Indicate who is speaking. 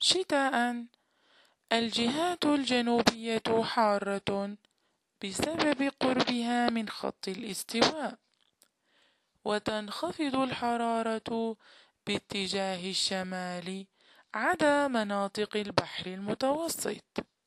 Speaker 1: شتاء. الجهات الجنوبية حارة بسبب قربها من خط الاستواء، وتنخفض الحرارة باتجاه الشمال عدا مناطق البحر المتوسط.